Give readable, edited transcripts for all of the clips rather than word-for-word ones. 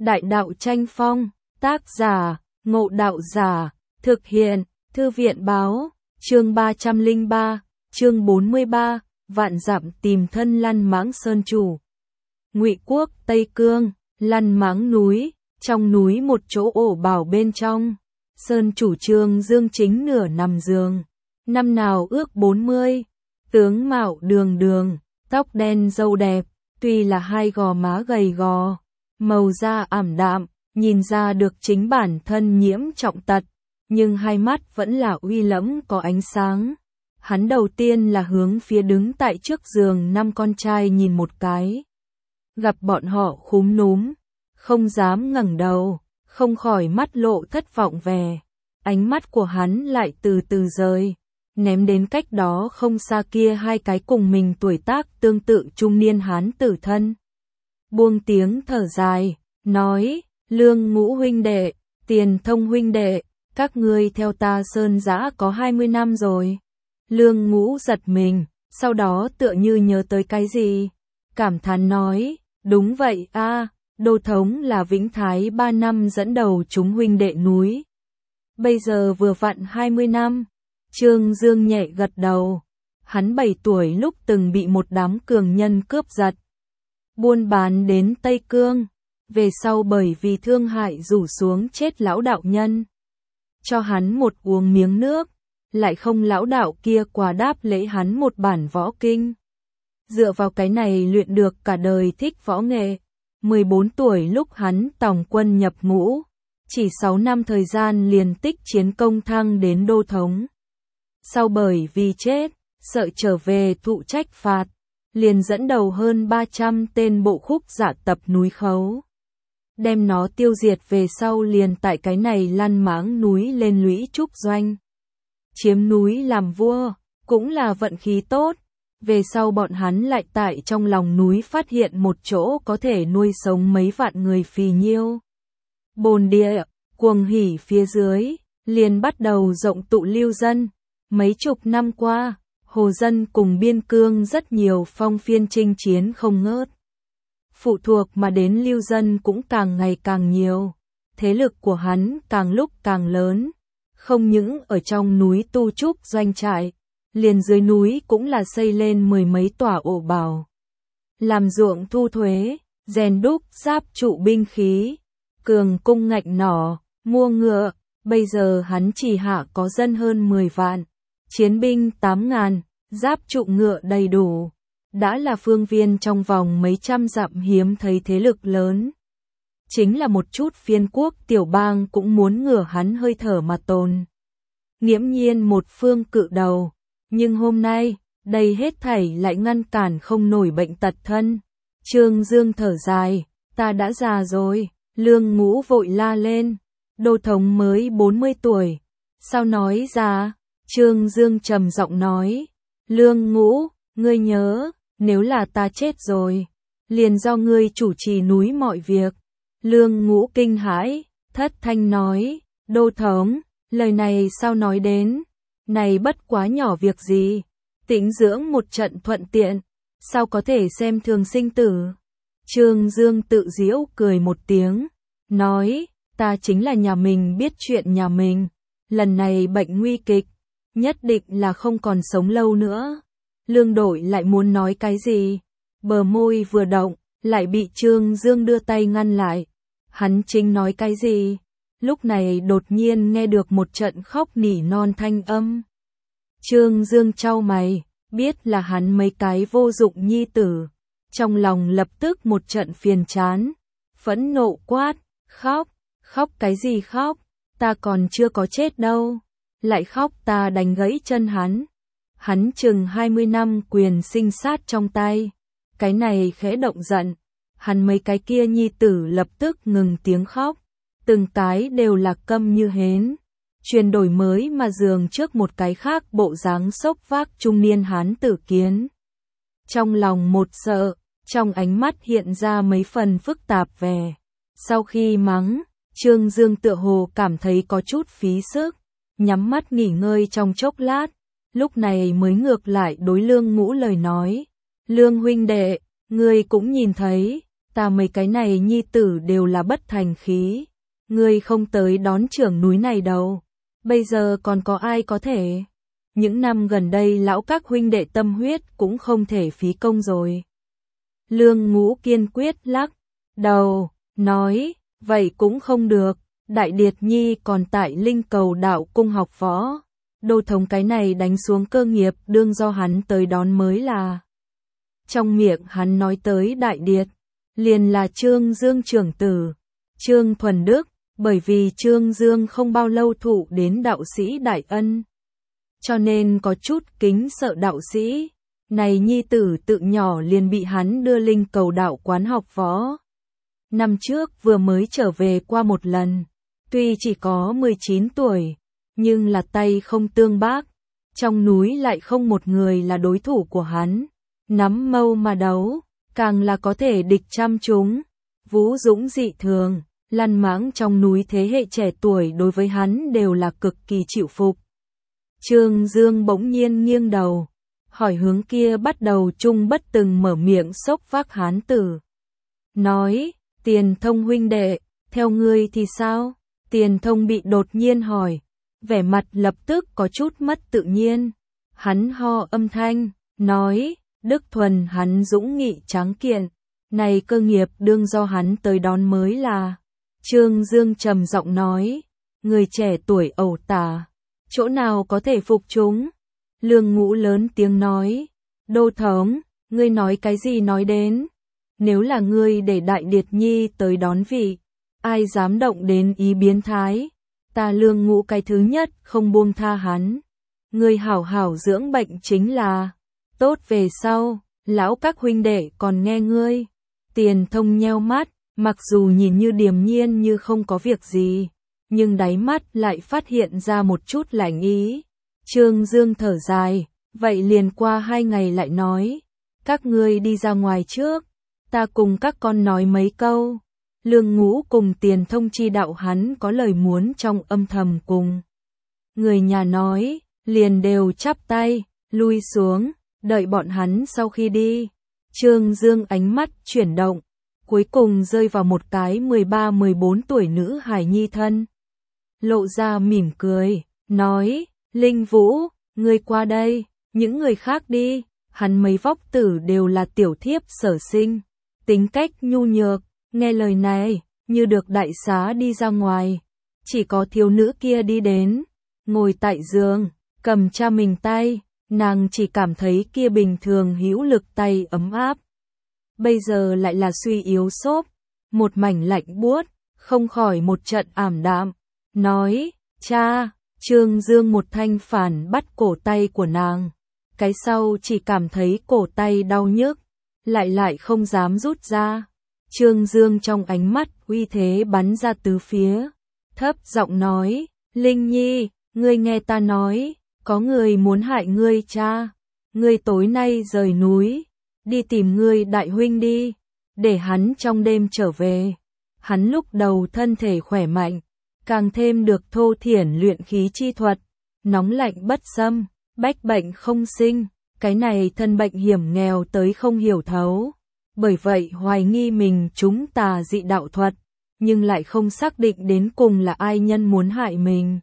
Đại đạo tranh phong, tác giả, Ngộ Đạo Giả, thực hiện, Thư viện báo, chương 303, chương 43, vạn dặm tìm thân Lăn Mãng Sơn chủ. Ngụy Quốc, Tây Cương, Lăn Mãng núi, trong núi một chỗ ổ bảo bên trong. Sơn chủ Trương Dương chính nửa nằm giường, năm nào ước 40, tướng mạo đường đường, tóc đen râu đẹp, tuy là hai gò má gầy gò, màu da ảm đạm, nhìn ra được chính bản thân nhiễm trọng tật, nhưng hai mắt vẫn là uy lẫm có ánh sáng. Hắn đầu tiên là hướng phía đứng tại trước giường năm con trai nhìn một cái. Gặp bọn họ khúm núm, không dám ngẩng đầu, không khỏi mắt lộ thất vọng vẻ. Ánh mắt của hắn lại từ từ rời, ném đến cách đó không xa kia hai cái cùng mình tuổi tác tương tự trung niên hán tử thân. Buông tiếng thở dài, nói, Lương Ngũ huynh đệ, Tiền Thông huynh đệ, các ngươi theo ta sơn dã có 20 năm rồi. Lương Ngũ giật mình, sau đó tựa như nhớ tới cái gì, cảm thán nói, đúng vậy a, Đô thống là Vĩnh Thái 3 năm dẫn đầu chúng huynh đệ núi. Bây giờ vừa vặn 20 năm. Trương Dương nhẹ gật đầu. Hắn 7 tuổi lúc từng bị một đám cường nhân cướp giật, buôn bán đến Tây Cương, về sau bởi vì thương hại rủ xuống chết lão đạo nhân. Cho hắn một uống miếng nước, lại không lão đạo kia quà đáp lễ hắn một bản võ kinh. Dựa vào cái này luyện được cả đời thích võ nghệ. 14 tuổi lúc hắn tòng quân nhập ngũ, chỉ 6 năm thời gian liền tích chiến công thăng đến đô thống. Sau bởi vì chết, sợ trở về thụ trách phạt, liền dẫn đầu hơn 300 tên bộ khúc giả tập núi Khấu. Đem nó tiêu diệt về sau liền tại cái này Lăn Mãng núi lên lũy trúc doanh. Chiếm núi làm vua, cũng là vận khí tốt. Về sau bọn hắn lại tại trong lòng núi phát hiện một chỗ có thể nuôi sống mấy vạn người phì nhiêu. Bồn địa, cuồng hỉ phía dưới, liền bắt đầu rộng tụ lưu dân. Mấy chục năm qua, hồ dân cùng biên cương rất nhiều phong phiên chinh chiến không ngớt. Phụ thuộc mà đến lưu dân cũng càng ngày càng nhiều. Thế lực của hắn càng lúc càng lớn. Không những ở trong núi tu trúc doanh trại, liền dưới núi cũng là xây lên 10 mấy tòa ổ bảo. Làm ruộng thu thuế, rèn đúc giáp trụ binh khí, cường cung ngạch nỏ, mua ngựa. Bây giờ hắn chỉ hạ có dân hơn 10 vạn, chiến binh 8.000, giáp trụ ngựa đầy đủ. Đã là phương viên trong vòng mấy trăm dặm hiếm thấy thế lực lớn. Chính là một chút phiên quốc tiểu bang cũng muốn ngửa hắn hơi thở mà tồn. Nghiễm nhiên một phương cự đầu. Nhưng hôm nay, đây hết thảy lại ngăn cản không nổi bệnh tật thân. Trương Dương thở dài, ta đã già rồi. Lương Ngũ vội la lên, đô thống mới 40 tuổi. Sao nói già? Trương Dương trầm giọng nói, Lương Ngũ, ngươi nhớ, nếu là ta chết rồi, liền do ngươi chủ trì núi mọi việc. Lương Ngũ kinh hãi, thất thanh nói, đô thống, lời này sao nói đến? Này bất quá nhỏ việc gì, tĩnh dưỡng một trận thuận tiện, sao có thể xem thường sinh tử. Trương Dương tự giễu cười một tiếng, nói, ta chính là nhà mình biết chuyện nhà mình, lần này bệnh nguy kịch, nhất định là không còn sống lâu nữa. Lương Đội lại muốn nói cái gì, bờ môi vừa động, lại bị Trương Dương đưa tay ngăn lại. Hắn chính nói cái gì? Lúc này đột nhiên nghe được một trận khóc nỉ non thanh âm. Trương Dương chau mày, biết là hắn mấy cái vô dụng nhi tử. Trong lòng lập tức một trận phiền chán, phẫn nộ quát, khóc, khóc cái gì khóc, ta còn chưa có chết đâu. Lại khóc ta đánh gãy chân hắn. Hắn chừng 20 năm quyền sinh sát trong tay. Cái này khẽ động giận. Hắn mấy cái kia nhi tử lập tức ngừng tiếng khóc. Từng cái đều là câm như hến. Chuyển đổi mới mà dường trước một cái khác bộ dáng sốc vác trung niên hán tử kiến. Trong lòng một sợ, trong ánh mắt hiện ra mấy phần phức tạp vẻ. Sau khi mắng, Trương Dương tựa hồ cảm thấy có chút phí sức. Nhắm mắt nghỉ ngơi trong chốc lát. Lúc này mới ngược lại đối Lương Ngũ lời nói. Lương huynh đệ, ngươi cũng nhìn thấy, ta mấy cái này nhi tử đều là bất thành khí. Ngươi không tới đón trưởng núi này đâu. Bây giờ còn có ai có thể? Những năm gần đây lão các huynh đệ tâm huyết cũng không thể phí công rồi. Lương Ngũ kiên quyết lắc đầu, nói, vậy cũng không được, Đại Điệt Nhi còn tại Linh Cầu Đạo Cung học võ. Đô thống cái này đánh xuống cơ nghiệp đương do hắn tới đón mới là. Trong miệng hắn nói tới Đại Điệt, liền là Trương Dương trưởng tử, Trương Thuần Đức, bởi vì Trương Dương không bao lâu thụ đến đạo sĩ đại ân. Cho nên có chút kính sợ đạo sĩ, này nhi tử tự nhỏ liền bị hắn đưa Linh Cầu Đạo quán học võ. Năm trước vừa mới trở về qua một lần, tuy chỉ có 19 tuổi, nhưng là tay không tương bác, trong núi lại không một người là đối thủ của hắn, nắm mâu mà đấu, càng là có thể địch trăm chúng, vũ dũng dị thường, lăn mãng trong núi thế hệ trẻ tuổi đối với hắn đều là cực kỳ chịu phục. Trương Dương bỗng nhiên nghiêng đầu, hỏi hướng kia bắt đầu chung bất từng mở miệng sốc vác hán tử. Nói, Tiền Thông huynh đệ, theo ngươi thì sao? Tiền Thông bị đột nhiên hỏi, vẻ mặt lập tức có chút mất tự nhiên. Hắn ho âm thanh, nói, Đức Thuần hắn dũng nghị tráng kiện, này cơ nghiệp đương do hắn tới đón mới là. Trương Dương trầm giọng nói, người trẻ tuổi ẩu tả, chỗ nào có thể phục chúng? Lương Ngũ lớn tiếng nói, Đô thống, ngươi nói cái gì nói đến? Nếu là ngươi để Đại Điệt Nhi tới đón vị, ai dám động đến ý biến thái? Ta Lương Ngũ cái thứ nhất không buông tha hắn. Ngươi hảo hảo dưỡng bệnh chính là tốt về sau, lão các huynh đệ còn nghe ngươi. Tiền Thông nheo mắt, mặc dù nhìn như điềm nhiên như không có việc gì, nhưng đáy mắt lại phát hiện ra một chút lạnh ý. Trương Dương thở dài, vậy liền qua 2 ngày lại nói, các ngươi đi ra ngoài trước, ta cùng các con nói mấy câu. Lương Ngũ cùng Tiền Thông chi đạo hắn có lời muốn trong âm thầm cùng người nhà nói, liền đều chắp tay, lui xuống, đợi bọn hắn sau khi đi. Trương Dương ánh mắt chuyển động, cuối cùng rơi vào một cái 13-14 tuổi nữ hài nhi thân. Lộ ra mỉm cười, nói, Linh Vũ, ngươi qua đây, những người khác đi. Hắn mấy vóc tử đều là tiểu thiếp sở sinh, tính cách nhu nhược, nghe lời này, như được đại xá đi ra ngoài. Chỉ có thiếu nữ kia đi đến, ngồi tại giường, cầm cha mình tay, nàng chỉ cảm thấy kia bình thường hữu lực tay ấm áp. Bây giờ lại là suy yếu xốp, một mảnh lạnh buốt, không khỏi một trận ảm đạm. Nói, cha, Trương Dương một thanh phản bắt cổ tay của nàng. Cái sau chỉ cảm thấy cổ tay đau nhức, lại không dám rút ra. Trương Dương trong ánh mắt uy thế bắn ra tứ phía, thấp giọng nói, Linh Nhi, ngươi nghe ta nói, có người muốn hại ngươi cha, ngươi tối nay rời núi, đi tìm ngươi đại huynh đi, để hắn trong đêm trở về. Hắn lúc đầu thân thể khỏe mạnh, càng thêm được thô thiển luyện khí chi thuật, nóng lạnh bất xâm, bách bệnh không sinh, cái này thân bệnh hiểm nghèo tới không hiểu thấu. Bởi vậy hoài nghi mình chúng tà dị đạo thuật, nhưng lại không xác định đến cùng là ai nhân muốn hại mình.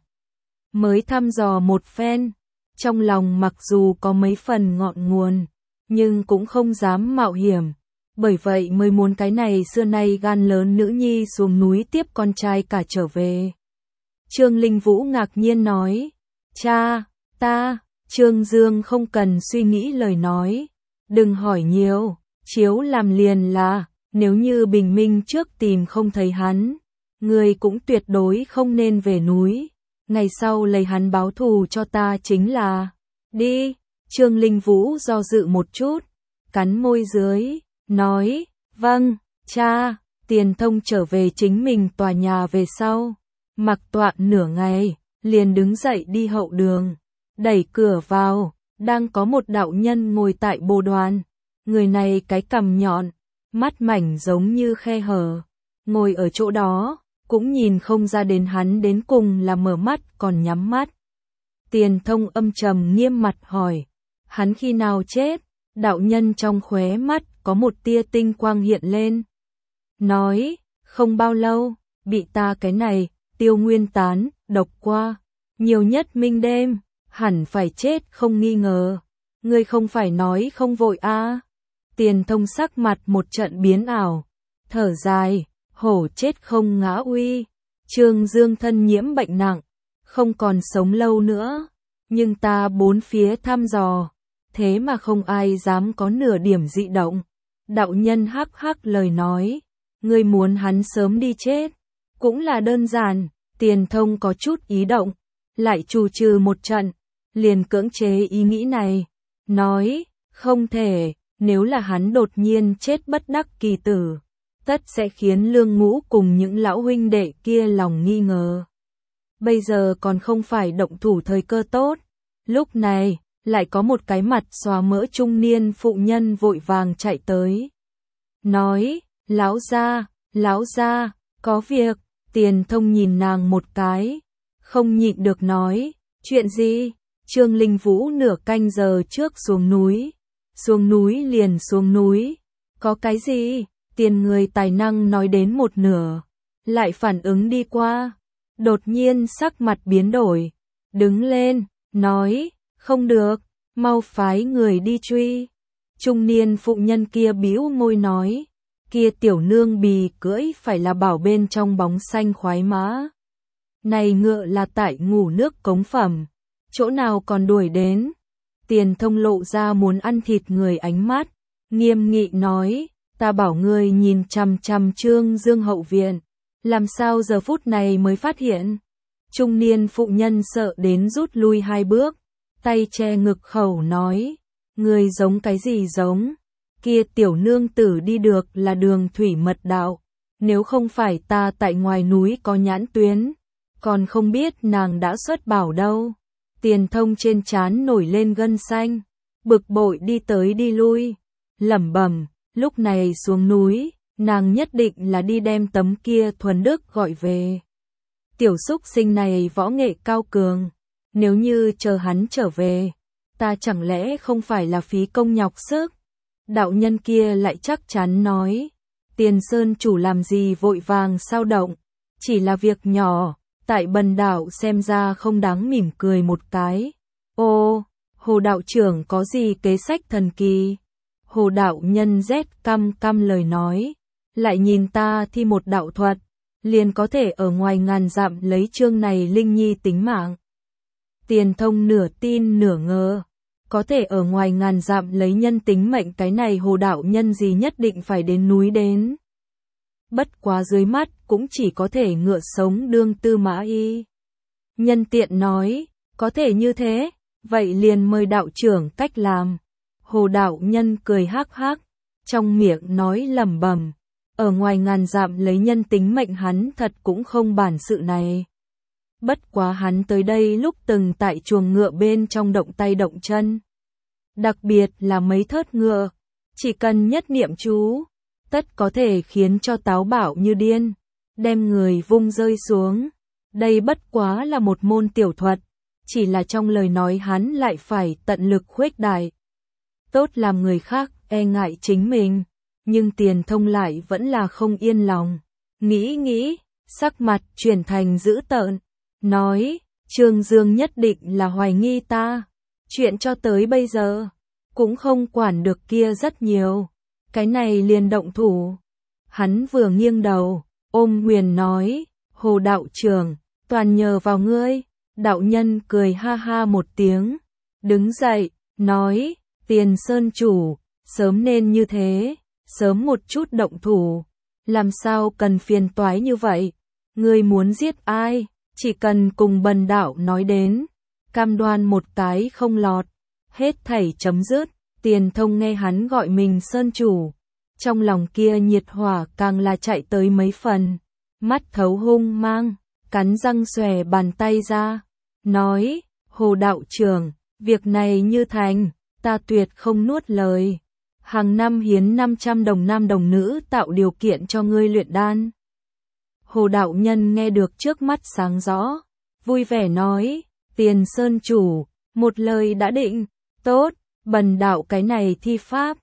Mới thăm dò một phen, trong lòng mặc dù có mấy phần ngọn nguồn, nhưng cũng không dám mạo hiểm. Bởi vậy mới muốn cái này xưa nay gan lớn nữ nhi xuống núi tiếp con trai cả trở về. Trương Linh Vũ ngạc nhiên nói, cha, ta, Trương Dương không cần suy nghĩ lời nói, đừng hỏi nhiều, chiếu làm liền là, nếu như bình minh trước tìm không thấy hắn, người cũng tuyệt đối không nên về núi, ngày sau lấy hắn báo thù cho ta chính là, đi. Trương Linh Vũ do dự một chút, cắn môi dưới, nói, vâng, cha. Tiền Thông trở về chính mình tòa nhà về sau, mặc tọa nửa ngày, liền đứng dậy đi hậu đường, đẩy cửa vào, đang có một đạo nhân ngồi tại bồ đoàn. Người này cái cằm nhọn, mắt mảnh giống như khe hở, ngồi ở chỗ đó, cũng nhìn không ra đến hắn đến cùng là mở mắt còn nhắm mắt. Tiền Thông âm trầm nghiêm mặt hỏi, hắn khi nào chết? Đạo nhân trong khóe mắt có một tia tinh quang hiện lên, nói, không bao lâu, bị ta cái này, Tiêu Nguyên Tán, độc qua, nhiều nhất minh đêm, hẳn phải chết không nghi ngờ. Ngươi không phải nói không vội a? Tiền Thông sắc mặt một trận biến ảo, thở dài, hổ chết không ngã uy. Trương Dương thân nhiễm bệnh nặng, không còn sống lâu nữa, nhưng ta bốn phía thăm dò, thế mà không ai dám có nửa điểm dị động. Đạo nhân hắc hắc lời nói, ngươi muốn hắn sớm đi chết, cũng là đơn giản. Tiền Thông có chút ý động, lại trù trừ một trận, liền cưỡng chế ý nghĩ này, nói, không thể, nếu là hắn đột nhiên chết bất đắc kỳ tử, tất sẽ khiến Lương Ngũ cùng những lão huynh đệ kia lòng nghi ngờ. Bây giờ còn không phải động thủ thời cơ tốt. Lúc này, lại có một cái mặt xóa mỡ trung niên phụ nhân vội vàng chạy tới. Nói, lão gia, có việc. Tiền Thông nhìn nàng một cái, không nhịn được nói, chuyện gì? Trương Linh Vũ nửa canh giờ trước xuống núi liền xuống núi, có cái gì? Tiền người tài năng nói đến một nửa, lại phản ứng đi qua, đột nhiên sắc mặt biến đổi, đứng lên, nói, không được, mau phái người đi truy. Trung niên phụ nhân kia bĩu môi nói, kia tiểu nương bì cưỡi phải là bảo bên trong bóng xanh khoái mã. Này ngựa là tại ngủ nước cống phẩm, chỗ nào còn đuổi đến. Tiền Thông lộ ra muốn ăn thịt người ánh mắt, nghiêm nghị nói, ta bảo ngươi nhìn chằm chằm Trương Dương hậu viện, làm sao giờ phút này mới phát hiện. Trung niên phụ nhân sợ đến rút lui 2 bước, tay che ngực khẩu nói, ngươi giống cái gì giống, kia tiểu nương tử đi được là đường thủy mật đạo, nếu không phải ta tại ngoài núi có nhãn tuyến, còn không biết nàng đã xuất bảo đâu. Tiền Thông trên trán nổi lên gân xanh, bực bội đi tới đi lui, lẩm bẩm, lúc này xuống núi, nàng nhất định là đi đem tấm kia thuần đức gọi về. Tiểu xúc sinh này võ nghệ cao cường, nếu như chờ hắn trở về, ta chẳng lẽ không phải là phí công nhọc sức. Đạo nhân kia lại chắc chắn nói, Tiền Sơn chủ làm gì vội vàng sao động, chỉ là việc nhỏ, tại Bần đạo xem ra không đáng. Mỉm cười một cái. Ô, Hồ đạo trưởng có gì kế sách thần kỳ? Hồ đạo nhân rét căm lời nói, lại nhìn ta thi một đạo thuật, liền có thể ở ngoài ngàn dặm lấy Trương này Linh Nhi tính mạng. Tiền Thông nửa tin nửa ngờ, có thể ở ngoài ngàn dặm lấy nhân tính mệnh, cái này Hồ đạo nhân gì nhất định phải đến núi đến. Bất quá dưới mắt cũng chỉ có thể ngựa sống đương Tư Mã Y. Nhân tiện nói, có thể như thế, vậy liền mời đạo trưởng cách làm. Hồ đạo nhân cười hắc hắc, trong miệng nói lẩm bẩm, ở ngoài ngàn dặm lấy nhân tính mệnh hắn thật cũng không bản sự này. Bất quá hắn tới đây lúc từng tại chuồng ngựa bên trong động tay động chân. Đặc biệt là mấy thớt ngựa, chỉ cần nhất niệm chú, tất có thể khiến cho táo bạo như điên, đem người vung rơi xuống. Đây bất quá là một môn tiểu thuật, chỉ là trong lời nói hắn lại phải tận lực khuếch đại. Tốt làm người khác e ngại chính mình, nhưng Tiền Thông lại vẫn là không yên lòng. Nghĩ, sắc mặt chuyển thành dữ tợn, nói, Trương Dương nhất định là hoài nghi ta. Chuyện cho tới bây giờ, cũng không quản được kia rất nhiều. Cái này liền động thủ. Hắn vừa nghiêng đầu, ôm quyền nói, Hồ đạo trưởng, toàn nhờ vào ngươi. Đạo nhân cười ha ha một tiếng, đứng dậy, nói, Tiền Sơn chủ, sớm nên như thế, sớm một chút động thủ, làm sao cần phiền toái như vậy. Ngươi muốn giết ai, chỉ cần cùng Bần đạo nói đến, cam đoan một cái không lọt, hết thảy chấm dứt. Tiền Thông nghe hắn gọi mình Sơn chủ, trong lòng kia nhiệt hỏa càng là chạy tới mấy phần, mắt thấu hung mang, cắn răng xòe bàn tay ra, nói, Hồ đạo trưởng, việc này như thành, ta tuyệt không nuốt lời. Hàng năm hiến 500 đồng nam đồng nữ tạo điều kiện cho ngươi luyện đan. Hồ đạo nhân nghe được trước mắt sáng rõ, vui vẻ nói, Tiền Sơn chủ, một lời đã định, tốt, Bần đạo cái này thi pháp,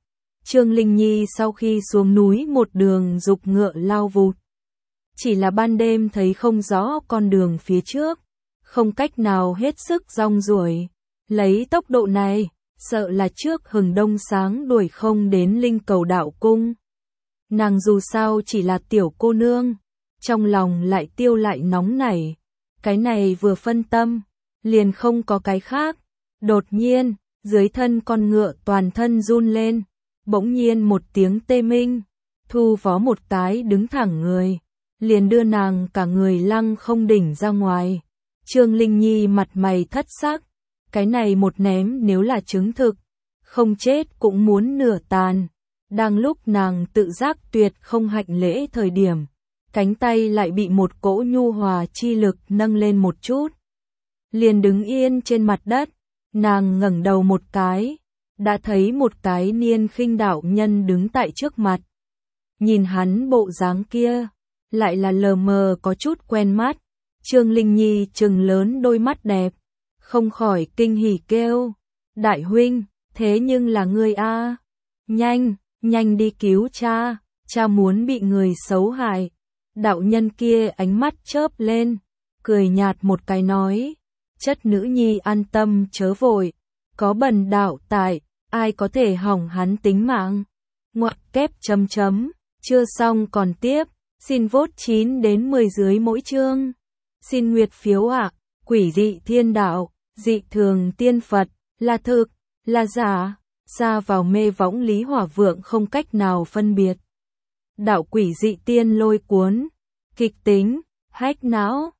Trương Linh Nhi sau khi xuống núi một đường dục ngựa lao vụt. Chỉ là ban đêm thấy không rõ con đường phía trước, không cách nào hết sức rong ruổi. Lấy tốc độ này, sợ là trước hừng đông sáng đuổi không đến Linh Cầu Đạo Cung. Nàng dù sao chỉ là tiểu cô nương, trong lòng lại tiêu lại nóng nảy. Cái này vừa phân tâm, liền không có cái khác. Đột nhiên, dưới thân con ngựa toàn thân run lên, bỗng nhiên một tiếng tê minh, Thu Phó một cái đứng thẳng người, liền đưa nàng cả người lăng không đỉnh ra ngoài. Trương Linh Nhi mặt mày thất sắc, cái này một ném nếu là chứng thực, không chết cũng muốn nửa tàn. Đang lúc nàng tự giác tuyệt không hạnh lễ thời điểm, cánh tay lại bị một cỗ nhu hòa chi lực nâng lên một chút. Liền đứng yên trên mặt đất, nàng ngẩng đầu một cái, đã thấy một cái niên khinh đạo nhân đứng tại trước mặt. Nhìn hắn bộ dáng kia, lại là lờ mờ có chút quen mắt. Trương Linh Nhi trừng lớn đôi mắt đẹp, không khỏi kinh hỉ kêu, đại huynh, thế nhưng là ngươi a, nhanh, nhanh đi cứu cha, cha muốn bị người xấu hại. Đạo nhân kia ánh mắt chớp lên, cười nhạt một cái nói, chất nữ nhi an tâm chớ vội, có bần đạo tại, ai có thể hỏng hắn tính mạng. Ngoặc kép chấm chấm, chưa xong còn tiếp, xin vote 9 đến 10 dưới mỗi chương. Xin nguyệt phiếu ạ, quỷ dị thiên đạo, dị thường tiên Phật, là thực, là giả, xa vào mê võng Lý Hỏa Vượng không cách nào phân biệt. Đạo quỷ dị tiên lôi cuốn, kịch tính, hách não.